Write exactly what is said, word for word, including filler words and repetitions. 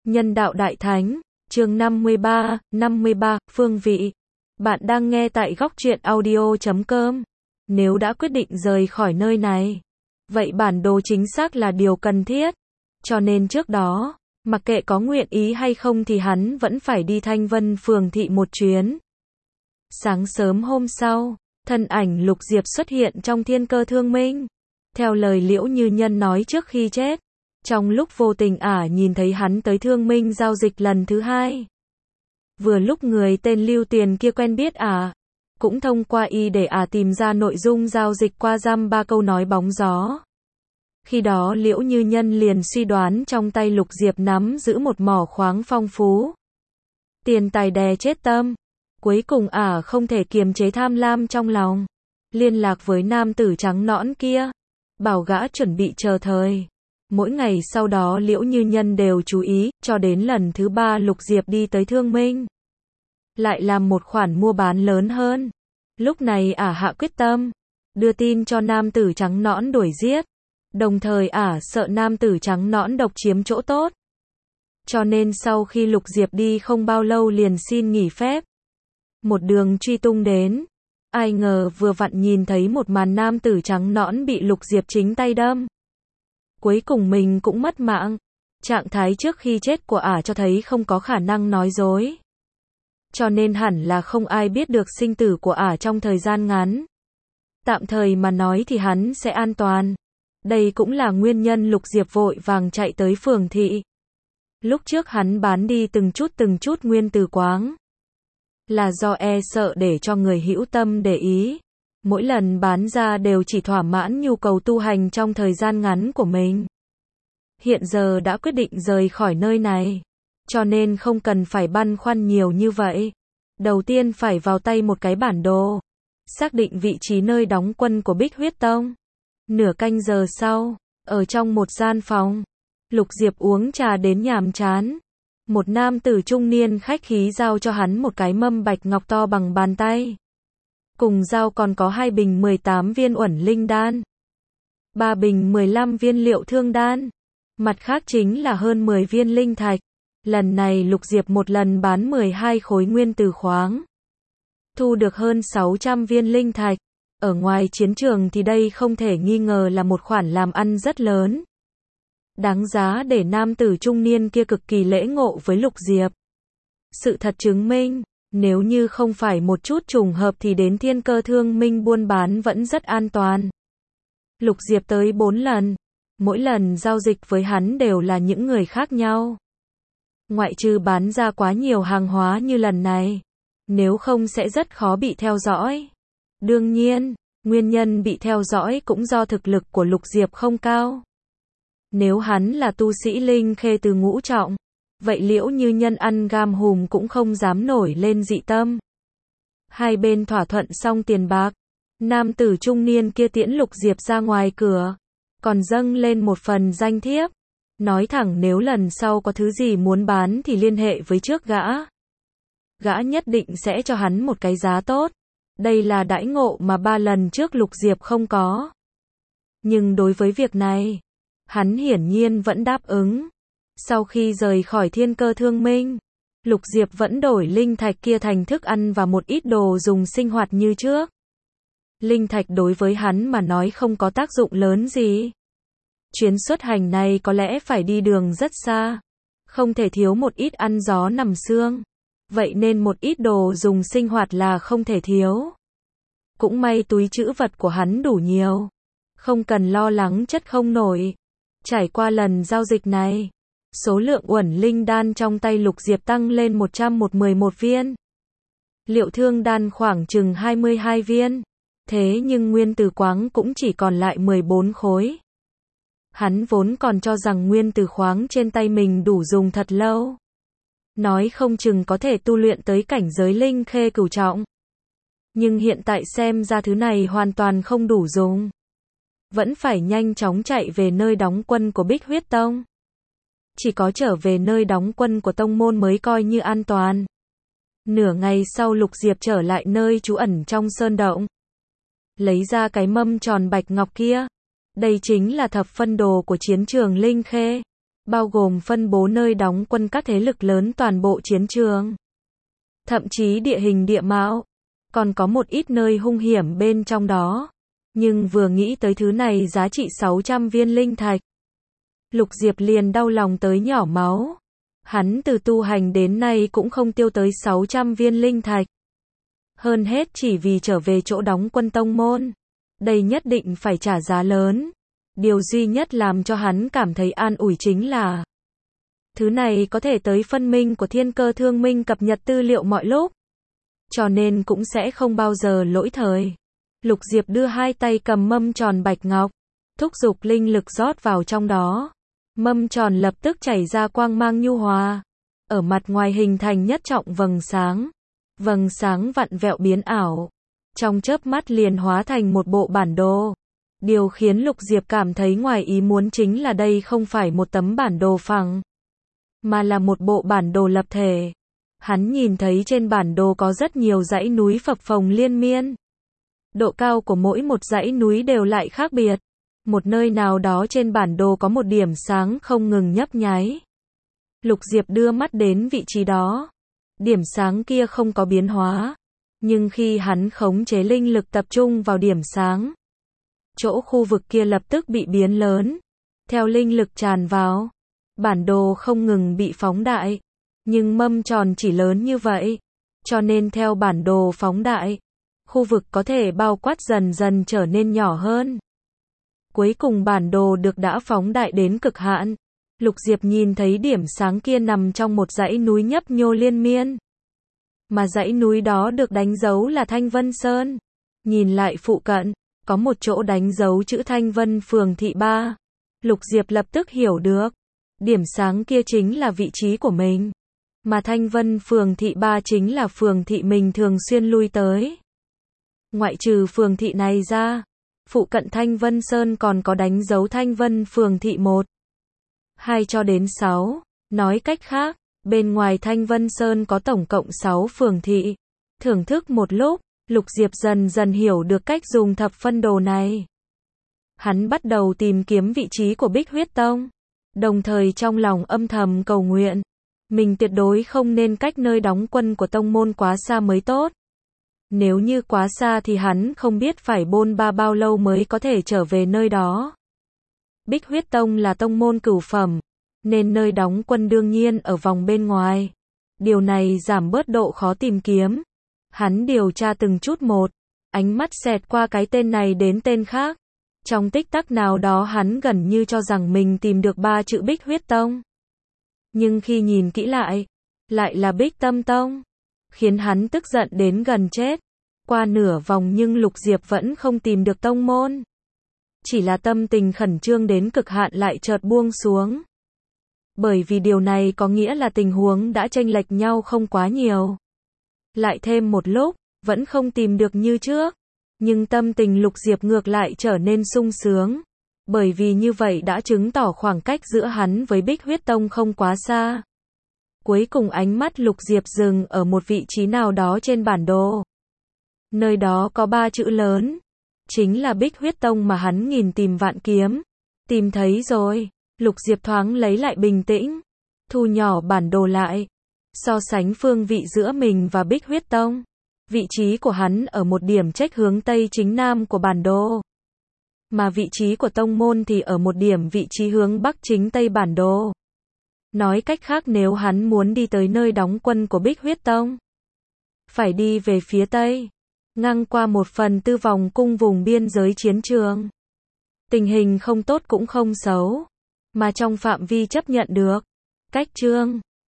Nhân đạo Đại Thánh, chương năm mươi ba, năm mươi ba, phương vị. Bạn đang nghe tại góc truyện audio chấm com. Nếu đã quyết định rời khỏi nơi này, vậy bản đồ chính xác là điều cần thiết. Cho nên trước đó, mặc kệ có nguyện ý hay không thì hắn vẫn phải đi Thanh Vân Phường thị một chuyến. Sáng sớm hôm sau, thân ảnh Lục Diệp xuất hiện trong thiên cơ thương minh. Theo lời Liễu Như Nhân nói trước khi chết, trong lúc vô tình ả nhìn thấy hắn tới thương minh giao dịch lần thứ hai. Vừa lúc người tên Lưu Tiền kia quen biết ả, cũng thông qua y để ả tìm ra nội dung giao dịch qua dăm ba câu nói bóng gió. Khi đó Liễu Như Nhân liền suy đoán trong tay Lục Diệp nắm giữ một mỏ khoáng phong phú. Tiền tài đè chết tâm. Cuối cùng ả không thể kiềm chế tham lam trong lòng. Liên lạc với nam tử trắng nõn kia, bảo gã chuẩn bị chờ thời. Mỗi ngày sau đó Liễu Như Nhân đều chú ý, cho đến lần thứ ba Lục Diệp đi tới Thương Minh. Lại làm một khoản mua bán lớn hơn. Lúc này ả hạ quyết tâm, đưa tin cho nam tử trắng nõn đuổi giết. Đồng thời ả sợ nam tử trắng nõn độc chiếm chỗ tốt. Cho nên sau khi Lục Diệp đi không bao lâu liền xin nghỉ phép. Một đường truy tung đến. Ai ngờ vừa vặn nhìn thấy một màn nam tử trắng nõn bị Lục Diệp chính tay đâm. Cuối cùng mình cũng mất mạng. Trạng thái trước khi chết của ả cho thấy không có khả năng nói dối. Cho nên hẳn là không ai biết được sinh tử của ả trong thời gian ngắn. Tạm thời mà nói thì hắn sẽ an toàn. Đây cũng là nguyên nhân Lục Diệp vội vàng chạy tới phường thị. Lúc trước hắn bán đi từng chút từng chút nguyên tử quáng. Là do e sợ để cho người hữu tâm để ý. Mỗi lần bán ra đều chỉ thỏa mãn nhu cầu tu hành trong thời gian ngắn của mình. Hiện giờ đã quyết định rời khỏi nơi này. Cho nên không cần phải băn khoăn nhiều như vậy. Đầu tiên phải vào tay một cái bản đồ. Xác định vị trí nơi đóng quân của Bích Huyết Tông. Nửa canh giờ sau, ở trong một gian phòng, Lục Diệp uống trà đến nhàm chán. Một nam tử trung niên khách khí giao cho hắn một cái mâm bạch ngọc to bằng bàn tay. Cùng giao còn có hai bình mười tám viên uẩn linh đan. Ba bình mười lăm viên liệu thương đan. Mặt khác chính là hơn mười viên linh thạch. Lần này Lục Diệp một lần bán mười hai khối nguyên tử khoáng. Thu được hơn sáu trăm viên linh thạch. Ở ngoài chiến trường thì đây không thể nghi ngờ là một khoản làm ăn rất lớn. Đáng giá để nam tử trung niên kia cực kỳ lễ ngộ với Lục Diệp. Sự thật chứng minh, nếu như không phải một chút trùng hợp thì đến thiên cơ thương minh buôn bán vẫn rất an toàn. Lục Diệp tới bốn lần. Mỗi lần giao dịch với hắn đều là những người khác nhau. Ngoại trừ bán ra quá nhiều hàng hóa như lần này. Nếu không sẽ rất khó bị theo dõi. Đương nhiên, nguyên nhân bị theo dõi cũng do thực lực của Lục Diệp không cao. Nếu hắn là tu sĩ linh khê từ ngũ trọng, vậy Liễu Như Nhân ăn gam hùm cũng không dám nổi lên dị tâm. Hai bên thỏa thuận xong tiền bạc, nam tử trung niên kia tiễn Lục Diệp ra ngoài cửa, còn dâng lên một phần danh thiếp, nói thẳng nếu lần sau có thứ gì muốn bán thì liên hệ với trước gã. Gã nhất định sẽ cho hắn một cái giá tốt. Đây là đãi ngộ mà ba lần trước Lục Diệp không có. Nhưng đối với việc này, hắn hiển nhiên vẫn đáp ứng. Sau khi rời khỏi thiên cơ thương minh, Lục Diệp vẫn đổi linh thạch kia thành thức ăn và một ít đồ dùng sinh hoạt như trước. Linh thạch đối với hắn mà nói không có tác dụng lớn gì. Chuyến xuất hành này có lẽ phải đi đường rất xa. Không thể thiếu một ít ăn gió nằm sương. Vậy nên một ít đồ dùng sinh hoạt là không thể thiếu. Cũng may túi trữ vật của hắn đủ nhiều. Không cần lo lắng chất không nổi. Trải qua lần giao dịch này, số lượng uẩn linh đan trong tay Lục Diệp tăng lên một trăm mười một viên. Liệu thương đan khoảng chừng hai mươi hai viên. Thế nhưng nguyên tử quáng cũng chỉ còn lại mười bốn khối. Hắn vốn còn cho rằng nguyên tử khoáng trên tay mình đủ dùng thật lâu. Nói không chừng có thể tu luyện tới cảnh giới linh khê cửu trọng. Nhưng hiện tại xem ra thứ này hoàn toàn không đủ dùng. Vẫn phải nhanh chóng chạy về nơi đóng quân của Bích Huyết Tông. Chỉ có trở về nơi đóng quân của tông môn mới coi như an toàn. Nửa ngày sau Lục Diệp trở lại nơi trú ẩn trong sơn động. Lấy ra cái mâm tròn bạch ngọc kia. Đây chính là thập phân đồ của chiến trường linh khê. bao gồm phân bố nơi đóng quân các thế lực lớn toàn bộ chiến trường. Thậm chí địa hình địa mạo, còn có một ít nơi hung hiểm bên trong đó. Nhưng vừa nghĩ tới thứ này giá trị sáu trăm viên linh thạch, Lục Diệp liền đau lòng tới nhỏ máu. Hắn từ tu hành đến nay cũng không tiêu tới sáu trăm viên linh thạch. Hơn hết chỉ vì trở về chỗ đóng quân tông môn. Đây nhất định phải trả giá lớn. Điều duy nhất làm cho hắn cảm thấy an ủi chính là thứ này có thể tới phân minh của Thiên Cơ Thương Minh cập nhật tư liệu mọi lúc. Cho nên cũng sẽ không bao giờ lỗi thời. Lục Diệp đưa hai tay cầm mâm tròn bạch ngọc, thúc giục linh lực rót vào trong đó. Mâm tròn lập tức chảy ra quang mang nhu hòa. Ở mặt ngoài hình thành nhất trọng vầng sáng. Vầng sáng vặn vẹo biến ảo. Trong chớp mắt liền hóa thành một bộ bản đồ. Điều khiến Lục Diệp cảm thấy ngoài ý muốn chính là đây không phải một tấm bản đồ phẳng, mà là một bộ bản đồ lập thể. Hắn nhìn thấy trên bản đồ có rất nhiều dãy núi phập phồng liên miên. Độ cao của mỗi một dãy núi đều lại khác biệt. Một nơi nào đó trên bản đồ có một điểm sáng không ngừng nhấp nháy. Lục Diệp đưa mắt đến vị trí đó. Điểm sáng kia không có biến hóa. Nhưng khi hắn khống chế linh lực tập trung vào điểm sáng, chỗ khu vực kia lập tức bị biến lớn. Theo linh lực tràn vào, bản đồ không ngừng bị phóng đại. Nhưng mâm tròn chỉ lớn như vậy. Cho nên theo bản đồ phóng đại, khu vực có thể bao quát dần dần trở nên nhỏ hơn. Cuối cùng bản đồ được đã phóng đại đến cực hạn. Lục Diệp nhìn thấy điểm sáng kia nằm trong một dãy núi nhấp nhô liên miên. Mà dãy núi đó được đánh dấu là Thanh Vân Sơn. Nhìn lại phụ cận, có một chỗ đánh dấu chữ Thanh Vân Phường Thị ba. Lục Diệp lập tức hiểu được. Điểm sáng kia chính là vị trí của mình. Mà Thanh Vân Phường Thị ba chính là phường thị mình thường xuyên lui tới. Ngoại trừ phường thị này ra, phụ cận Thanh Vân Sơn còn có đánh dấu Thanh Vân Phường Thị một, hai cho đến sáu. Nói cách khác, bên ngoài Thanh Vân Sơn có tổng cộng sáu phường thị. Thưởng thức một lúc, Lục Diệp dần dần hiểu được cách dùng thập phân đồ này. Hắn bắt đầu tìm kiếm vị trí của Bích Huyết Tông, đồng thời trong lòng âm thầm cầu nguyện. Mình tuyệt đối không nên cách nơi đóng quân của tông môn quá xa mới tốt. Nếu như quá xa thì hắn không biết phải bôn ba bao lâu mới có thể trở về nơi đó. Bích Huyết Tông là tông môn cửu phẩm, nên nơi đóng quân đương nhiên ở vòng bên ngoài. Điều này giảm bớt độ khó tìm kiếm. Hắn điều tra từng chút một, ánh mắt xẹt qua cái tên này đến tên khác. Trong tích tắc nào đó hắn gần như cho rằng mình tìm được ba chữ Bích Huyết Tông. Nhưng khi nhìn kỹ lại, lại là Bích Tâm Tông, khiến hắn tức giận đến gần chết. Qua nửa vòng nhưng Lục Diệp vẫn không tìm được tông môn. Chỉ là tâm tình khẩn trương đến cực hạn lại chợt buông xuống. Bởi vì điều này có nghĩa là tình huống đã chênh lệch nhau không quá nhiều. Lại thêm một lúc, vẫn không tìm được như trước. Nhưng tâm tình Lục Diệp ngược lại trở nên sung sướng. Bởi vì như vậy đã chứng tỏ khoảng cách giữa hắn với Bích Huyết Tông không quá xa. Cuối cùng ánh mắt Lục Diệp dừng ở một vị trí nào đó trên bản đồ. Nơi đó có ba chữ lớn. Chính là Bích Huyết Tông mà hắn nghìn tìm vạn kiếm. Tìm thấy rồi. Lục Diệp thoáng lấy lại bình tĩnh. Thu nhỏ bản đồ lại. So sánh phương vị giữa mình và Bích Huyết Tông. Vị trí của hắn ở một điểm chếch hướng Tây chính Nam của bản đồ. Mà vị trí của tông môn thì ở một điểm vị trí hướng Bắc chính Tây bản đồ. Nói cách khác nếu hắn muốn đi tới nơi đóng quân của Bích Huyết Tông, phải đi về phía Tây, ngang qua một phần tư vòng cung vùng biên giới chiến trường. Tình hình không tốt cũng không xấu, mà trong phạm vi chấp nhận được. Cách chương